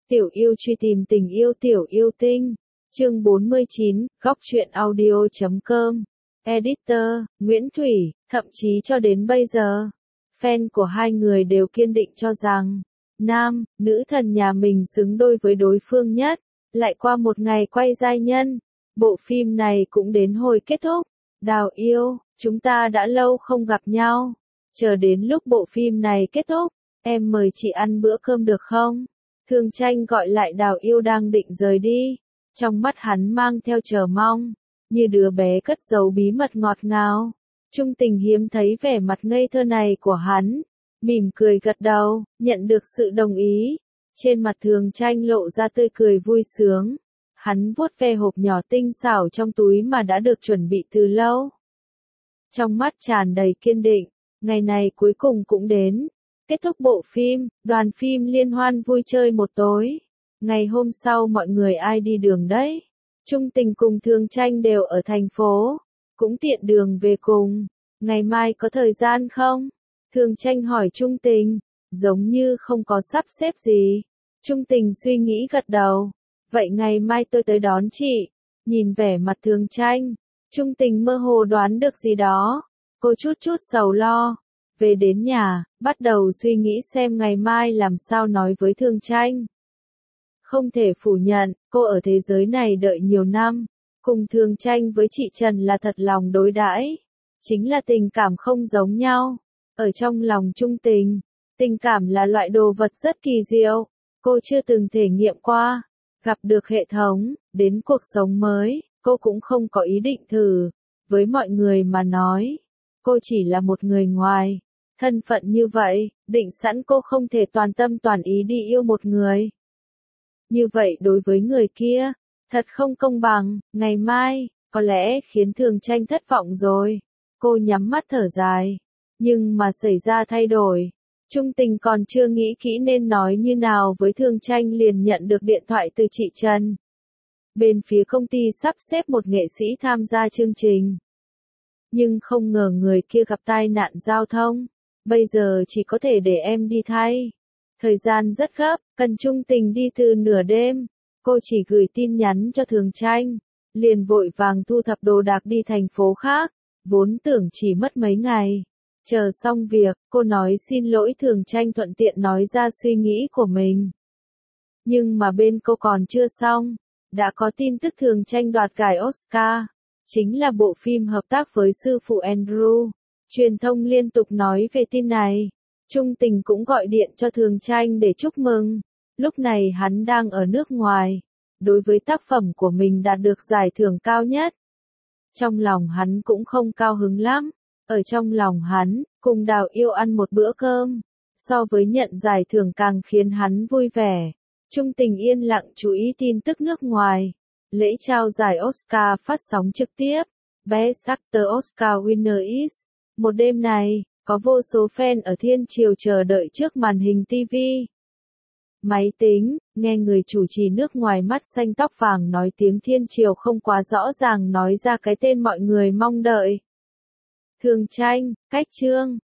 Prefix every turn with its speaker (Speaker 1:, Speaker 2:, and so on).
Speaker 1: Tiểu yêu truy tìm tình yêu tiểu yêu tinh. Chương 49, góc truyện audio.com. Editor, Nguyễn Thủy, thậm chí cho đến bây giờ, fan của hai người đều kiên định cho rằng, nam, nữ thần nhà mình xứng đôi với đối phương nhất. Lại qua một ngày quay giai nhân, bộ phim này cũng đến hồi kết thúc. Đào yêu, chúng ta đã lâu không gặp nhau. Chờ đến lúc bộ phim này kết thúc, em mời chị ăn bữa cơm được không? Thương Tranh gọi lại Đào yêu đang định rời đi. Trong mắt hắn mang theo chờ mong, như đứa bé cất giấu bí mật ngọt ngào. Trung Tình hiếm thấy vẻ mặt ngây thơ này của hắn, mỉm cười gật đầu, nhận được sự đồng ý. Trên mặt Thường Tranh lộ ra tươi cười vui sướng. Hắn vuốt ve hộp nhỏ tinh xảo trong túi mà đã được chuẩn bị từ lâu. Trong mắt tràn đầy kiên định, ngày này cuối cùng cũng đến. Kết thúc bộ phim, đoàn phim liên hoan vui chơi một tối. Ngày hôm sau mọi người ai đi đường đấy? Trung Tình cùng Thường Tranh đều ở thành phố, cũng tiện đường về cùng. Ngày mai có thời gian không? Thường Tranh hỏi Trung Tình, giống như không có sắp xếp gì. Trung Tình suy nghĩ gật đầu. Vậy ngày mai tôi tới đón chị. Nhìn vẻ mặt Thường Tranh, Trung Tình mơ hồ đoán được gì đó. Cô chút sầu lo. Về đến nhà, bắt đầu suy nghĩ xem ngày mai làm sao nói với Thường Tranh. Không thể phủ nhận, cô ở thế giới này đợi nhiều năm. Cùng Thường Tranh với chị Trần là thật lòng đối đãi. Chính là tình cảm không giống nhau. Ở trong lòng Trung Tình, tình cảm là loại đồ vật rất kỳ diệu. Cô chưa từng thể nghiệm qua. Gặp được hệ thống, đến cuộc sống mới, cô cũng không có ý định thử. Với mọi người mà nói, cô chỉ là một người ngoài. Thân phận như vậy, định sẵn cô không thể toàn tâm toàn ý đi yêu một người. Như vậy đối với người kia, thật không công bằng. Ngày mai, có lẽ khiến Thường Tranh thất vọng rồi. Cô nhắm mắt thở dài. Nhưng mà xảy ra thay đổi. Trung Tình còn chưa nghĩ kỹ nên nói như nào với Thường Tranh liền nhận được điện thoại từ chị Trần. Bên phía công ty sắp xếp một nghệ sĩ tham gia chương trình. Nhưng không ngờ người kia gặp tai nạn giao thông. Bây giờ chỉ có thể để em đi thay. Thời gian rất gấp, cần Trung Tình đi từ nửa đêm. Cô chỉ gửi tin nhắn cho Thường Tranh. Liền vội vàng thu thập đồ đạc đi thành phố khác. Vốn tưởng chỉ mất mấy ngày. Chờ xong việc, cô nói xin lỗi Thường Tranh thuận tiện nói ra suy nghĩ của mình. Nhưng mà bên cô còn chưa xong. Đã có tin tức Thường Tranh đoạt giải Oscar. Chính là bộ phim hợp tác với sư phụ Andrew. Truyền thông liên tục nói về tin này. Trung Tình cũng gọi điện cho Thường Tranh để chúc mừng. Lúc này hắn đang ở nước ngoài. Đối với tác phẩm của mình đạt được giải thưởng cao nhất. Trong lòng hắn cũng không cao hứng lắm. Ở trong lòng hắn, cùng Đào yêu ăn một bữa cơm. So với nhận giải thưởng càng khiến hắn vui vẻ. Trung Tình yên lặng chú ý tin tức nước ngoài. Lễ trao giải Oscar phát sóng trực tiếp. Best Actor Oscar winner is. Một đêm này, có vô số fan ở thiên triều chờ đợi trước màn hình TV. Máy tính, nghe người chủ trì nước ngoài mắt xanh tóc vàng nói tiếng thiên triều không quá rõ ràng nói ra cái tên mọi người mong đợi. Thường Tranh, Cách Chương,